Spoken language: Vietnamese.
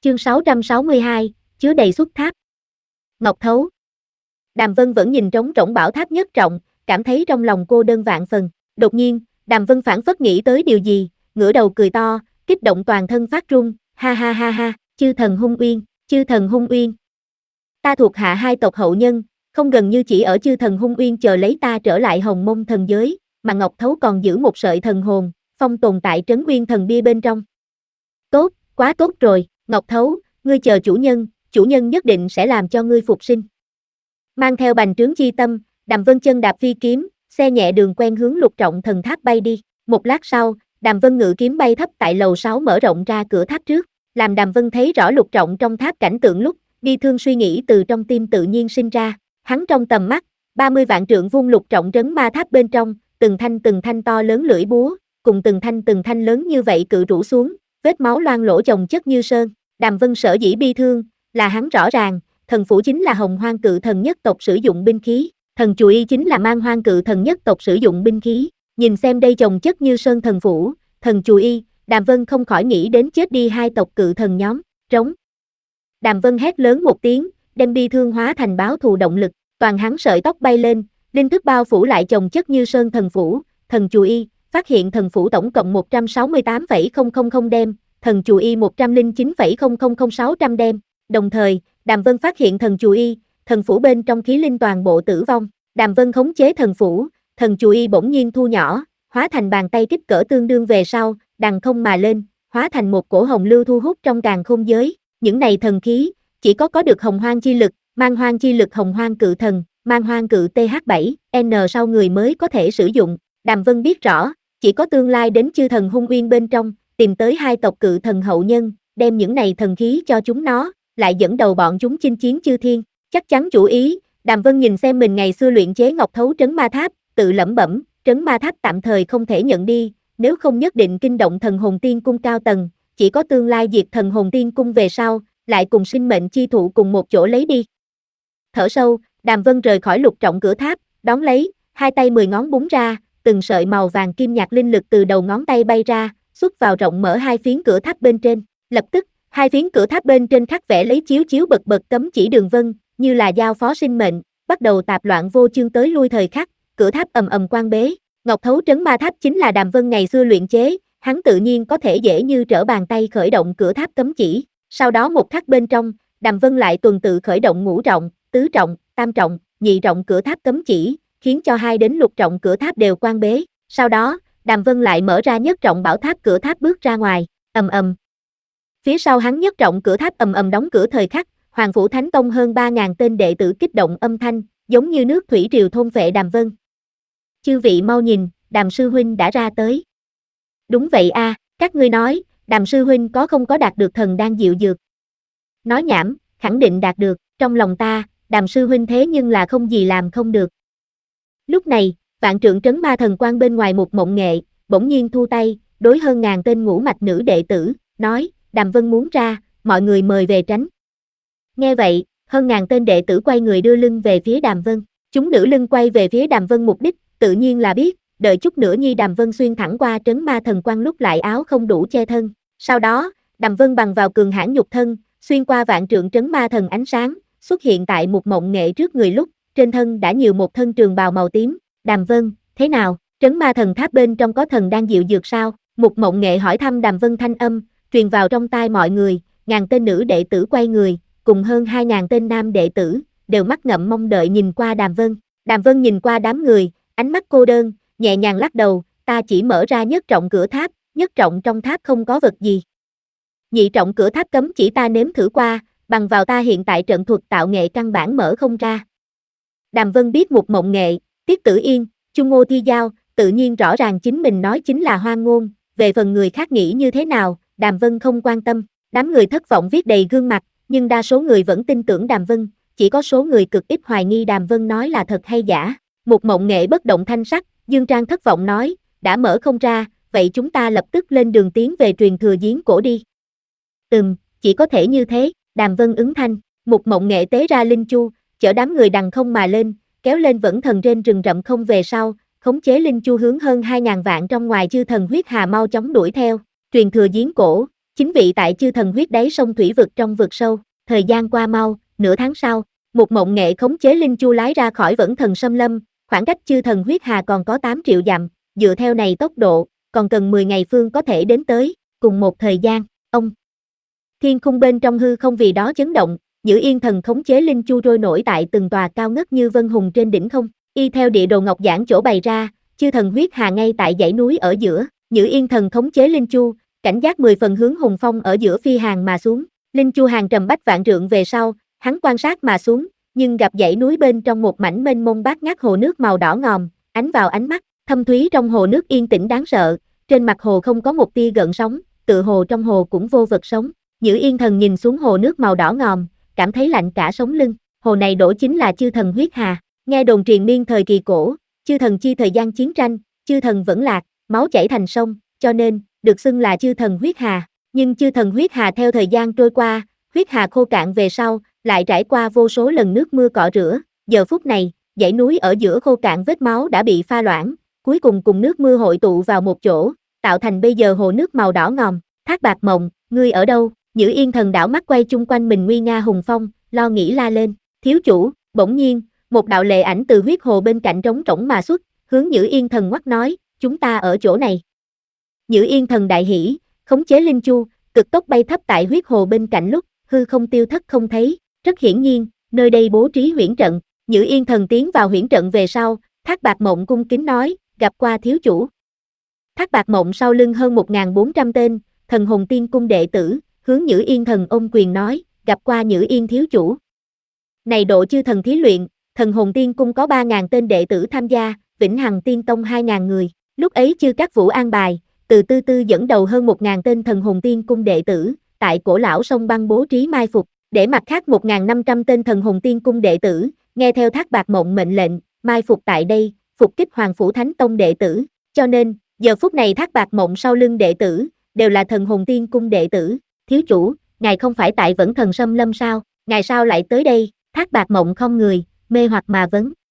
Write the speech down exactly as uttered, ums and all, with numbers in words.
Chương sáu trăm sáu mươi hai, chứa đầy xuất tháp. Ngọc Thấu. Đàm Vân vẫn nhìn trống rỗng bảo tháp nhất trọng, cảm thấy trong lòng cô đơn vạn phần. Đột nhiên, Đàm Vân phảng phất nghĩ tới điều gì, ngửa đầu cười to, kích động toàn thân phát run, ha ha ha ha, chư thần hung uyên, chư thần hung uyên. Ta thuộc hạ hai tộc hậu nhân, không gần như chỉ ở chư thần hung uyên chờ lấy ta trở lại Hồng Mông thần giới, mà Ngọc Thấu còn giữ một sợi thần hồn, phong tồn tại trấn uyên thần bia bên trong. Tốt, quá tốt rồi, Ngọc Thấu, ngươi chờ chủ nhân, chủ nhân nhất định sẽ làm cho ngươi phục sinh. Mang theo bành trướng chi tâm, Đàm Vân chân đạp phi kiếm, xe nhẹ đường quen hướng lục trọng thần tháp bay đi. Một lát sau, Đàm Vân ngự kiếm bay thấp tại lầu sáu mở rộng ra cửa tháp trước, làm Đàm Vân thấy rõ lục trọng trong tháp cảnh tượng lúc, bi thương suy nghĩ từ trong tim tự nhiên sinh ra. Hắn trong tầm mắt, ba mươi vạn trượng vuông lục trọng trấn ma tháp bên trong, từng thanh từng thanh to lớn lưỡi búa, cùng từng thanh từng thanh lớn như vậy cự rũ xuống, vết máu loang lỗ chồng chất như sơn. Đàm Vân sở dĩ bi thương, là hắn rõ ràng, thần phủ chính là Hồng Hoang cự thần nhất tộc sử dụng binh khí, thần chù y chính là Man Hoang cự thần nhất tộc sử dụng binh khí. Nhìn xem đây chồng chất như sơn thần phủ, thần chù y, Đàm Vân không khỏi nghĩ đến chết đi hai tộc cự thần nhóm, trống. Đàm Vân hét lớn một tiếng, đem bi thương hóa thành báo thù động lực, toàn hắn sợi tóc bay lên, linh thức bao phủ lại chồng chất như sơn thần phủ, thần chù y, phát hiện thần phủ tổng cộng một trăm sáu mươi tám phẩy không không không đem, thần chù y một trăm lẻ chín phẩy không không không sáu trăm đem. Đồng thời, Đàm Vân phát hiện thần chù y, thần phủ bên trong khí linh toàn bộ tử vong. Đàm Vân khống chế thần phủ, thần chù y bỗng nhiên thu nhỏ, hóa thành bàn tay kích cỡ tương đương về sau, đằng không mà lên, hóa thành một cổ hồng lưu thu hút trong càn khôn giới. Những này thần khí, chỉ có có được hồng hoang chi lực, Man Hoang chi lực hồng hoang cự thần, Man Hoang cự T H bảy N sau người mới có thể sử dụng. Đàm Vân biết rõ, chỉ có tương lai đến chư thần hung uyên bên trong, tìm tới hai tộc cự thần hậu nhân, đem những này thần khí cho chúng nó, lại dẫn đầu bọn chúng chinh chiến chư thiên. Chắc chắn chủ ý, Đàm Vân nhìn xem mình ngày xưa luyện chế Ngọc Thấu trấn ma tháp, tự lẩm bẩm, trấn ma tháp tạm thời không thể nhận đi, nếu không nhất định kinh động thần hồn tiên cung cao tầng, chỉ có tương lai diệt thần hồn tiên cung về sau, lại cùng sinh mệnh chi thụ cùng một chỗ lấy đi. Thở sâu, Đàm Vân rời khỏi lục trọng cửa tháp, đón lấy, hai tay mười ngón búng ra, từng sợi màu vàng kim nhạt linh lực từ đầu ngón tay bay ra, xuất vào rộng mở hai phiến cửa tháp bên trên. Lập tức, hai phiến cửa tháp bên trên khắc vẽ lấy chiếu chiếu bật bật cấm chỉ đường vân, như là giao phó sinh mệnh, bắt đầu tạp loạn vô chương tới lui thời khắc, cửa tháp ầm ầm quan bế. Ngọc Thấu trấn ma tháp chính là Đàm Vân ngày xưa luyện chế, hắn tự nhiên có thể dễ như trở bàn tay khởi động cửa tháp cấm chỉ. Sau đó một khắc bên trong, Đàm Vân lại tuần tự khởi động ngũ trọng, tứ trọng, tam trọng, nhị trọng cửa tháp cấm chỉ, khiến cho hai đến lục trọng cửa tháp đều quan bế. Sau đó, Đàm Vân lại mở ra nhất trọng bảo tháp cửa tháp bước ra ngoài, ầm ầm. Phía sau hắn nhất trọng cửa tháp ầm ầm đóng cửa thời khắc, Hoàng Phủ Thánh Tông hơn ba nghìn tên đệ tử kích động âm thanh, giống như nước thủy triều thôn phệ Đàm Vân. Chư vị mau nhìn, Đàm sư huynh đã ra tới. Đúng vậy a, à, các ngươi nói, Đàm sư huynh có không có đạt được thần đan diệu dược? Nói nhảm, khẳng định đạt được, trong lòng ta, Đàm sư huynh thế nhưng là không gì làm không được. Lúc này, vạn trượng trấn ma thần quan bên ngoài một mộng nghệ, bỗng nhiên thu tay, đối hơn ngàn tên ngũ mạch nữ đệ tử, nói, Đàm Vân muốn ra, mọi người mời về tránh. Nghe vậy, hơn ngàn tên đệ tử quay người đưa lưng về phía Đàm Vân. Chúng nữ lưng quay về phía Đàm Vân mục đích, tự nhiên là biết, đợi chút nữa nhi Đàm Vân xuyên thẳng qua trấn ma thần quan lúc lại áo không đủ che thân. Sau đó, Đàm Vân bằng vào cường hãn nhục thân, xuyên qua vạn trượng trấn ma thần ánh sáng, xuất hiện tại một mộng nghệ trước người lúc, trên thân đã nhiều một thân trường bào màu tím. Đàm Vân, thế nào, trấn ma thần tháp bên trong có thần đang diệu dược sao? Một mộng nghệ hỏi thăm Đàm Vân thanh âm, truyền vào trong tai mọi người, ngàn tên nữ đệ tử quay người, cùng hơn hai ngàn tên nam đệ tử, đều mắt ngậm mong đợi nhìn qua Đàm Vân. Đàm Vân nhìn qua đám người, ánh mắt cô đơn, nhẹ nhàng lắc đầu, ta chỉ mở ra nhất trọng cửa tháp, nhất trọng trong tháp không có vật gì. Nhị trọng cửa tháp cấm chỉ ta nếm thử qua, bằng vào ta hiện tại trận thuật tạo nghệ căn bản mở không ra. Đàm Vân biết một mộng nghệ, Tiết Tử Yên, Chung Ngô Thi Giao, tự nhiên rõ ràng chính mình nói chính là hoang ngôn, về phần người khác nghĩ như thế nào, Đàm Vân không quan tâm. Đám người thất vọng viết đầy gương mặt, nhưng đa số người vẫn tin tưởng Đàm Vân, chỉ có số người cực ít hoài nghi Đàm Vân nói là thật hay giả. Một mộng nghệ bất động thanh sắc, Dương Trang thất vọng nói, đã mở không ra, vậy chúng ta lập tức lên đường tiến về truyền thừa giếng cổ đi. Ừm, chỉ có thể như thế, Đàm Vân ứng thanh. Một mộng nghệ tế ra linh chu, chở đám người đằng không mà lên, kéo lên vẫn thần trên rừng rậm không về sau, khống chế linh chu hướng hơn hai ngàn vạn trong ngoài chư thần huyết hà mau chóng đuổi theo. Truyền thừa giếng cổ, chính vị tại chư thần huyết đáy sông thủy vực trong vực sâu. Thời gian qua mau, nửa tháng sau, một mộng nghệ khống chế linh chu lái ra khỏi Vẫn Thần Xâm Lâm, khoảng cách chư thần huyết hà còn có tám triệu dặm, dựa theo này tốc độ, còn cần mười ngày phương có thể đến tới. Cùng một thời gian, ông thiên khung bên trong hư không vì đó chấn động, Nhữ Yên Thần khống chế linh chu trôi nổi tại từng tòa cao ngất như vân hùng trên đỉnh không. Y theo địa đồ ngọc giảng chỗ bày ra, chư thần huyết hà ngay tại dãy núi ở giữa. Nhữ Yên Thần khống chế linh chu, cảnh giác mười phần hướng hùng phong ở giữa phi hàng mà xuống. Linh chu hàng trầm bách vạn trượng về sau, hắn quan sát mà xuống, nhưng gặp dãy núi bên trong một mảnh mênh mông bát ngát hồ nước màu đỏ ngòm, ánh vào ánh mắt, thâm thúy trong hồ nước yên tĩnh đáng sợ, trên mặt hồ không có một tia gợn sóng, tựa hồ trong hồ cũng vô vật sống. Nhữ Yên Thần nhìn xuống hồ nước màu đỏ ngòm, cảm thấy lạnh cả sống lưng. Hồ này đổ chính là chư thần huyết hà. Nghe đồn truyền miên thời kỳ cổ, chư thần chi thời gian chiến tranh, chư thần vẫn lạc, máu chảy thành sông, cho nên được xưng là chư thần huyết hà. Nhưng chư thần huyết hà theo thời gian trôi qua, huyết hà khô cạn về sau, lại trải qua vô số lần nước mưa cọ rửa. Giờ phút này, dãy núi ở giữa khô cạn vết máu đã bị pha loãng, cuối cùng cùng nước mưa hội tụ vào một chỗ, tạo thành bây giờ hồ nước màu đỏ ngòm. Thác Bạt Mộng, ngươi ở đâu? Nhữ Yên Thần đảo mắt quay chung quanh mình nguy nga hùng phong, lo nghĩ la lên. Thiếu chủ. Bỗng nhiên, một đạo lệ ảnh từ huyết hồ bên cạnh trống rỗng mà xuất, hướng Nhữ Yên Thần ngoắc nói, chúng ta ở chỗ này. Nhữ Yên Thần đại hỉ, khống chế linh chu, cực tốc bay thấp tại huyết hồ bên cạnh lúc, hư không tiêu thất không thấy. Rất hiển nhiên, nơi đây bố trí huyễn trận. Nhữ Yên Thần tiến vào huyễn trận về sau, Thác Bạt Mộng cung kính nói, gặp qua thiếu chủ. Thác Bạt Mộng sau lưng hơn một nghìn bốn trăm tên, thần hồn tiên cung đệ tử, hướng Nhữ Yên Thần ôm quyền nói, gặp qua Nhữ Yên thiếu chủ. Này độ chư thần thí luyện, thần hồn tiên cung có ba nghìn tên đệ tử tham gia, Vĩnh Hằng Tiên Tông hai nghìn người. Lúc ấy chư các vũ an bài, từ tư tư dẫn đầu hơn một nghìn tên thần hồn tiên cung đệ tử, tại cổ lão sông băng bố trí mai phục, để mặt khác một nghìn năm trăm tên thần hồn tiên cung đệ tử, nghe theo Thác Bạt Mộng mệnh lệnh, mai phục tại đây, phục kích Hoàng Phủ Thánh Tông đệ tử. Cho nên, giờ phút này Thác Bạt Mộng sau lưng đệ tử, đều là thần hồn tiên cung đệ tử. Thiếu chủ, ngài không phải tại Vẫn Thần Xâm Lâm sao, ngài sao lại tới đây? Thác Bạt Mộng không người, mê hoặc mà vấn.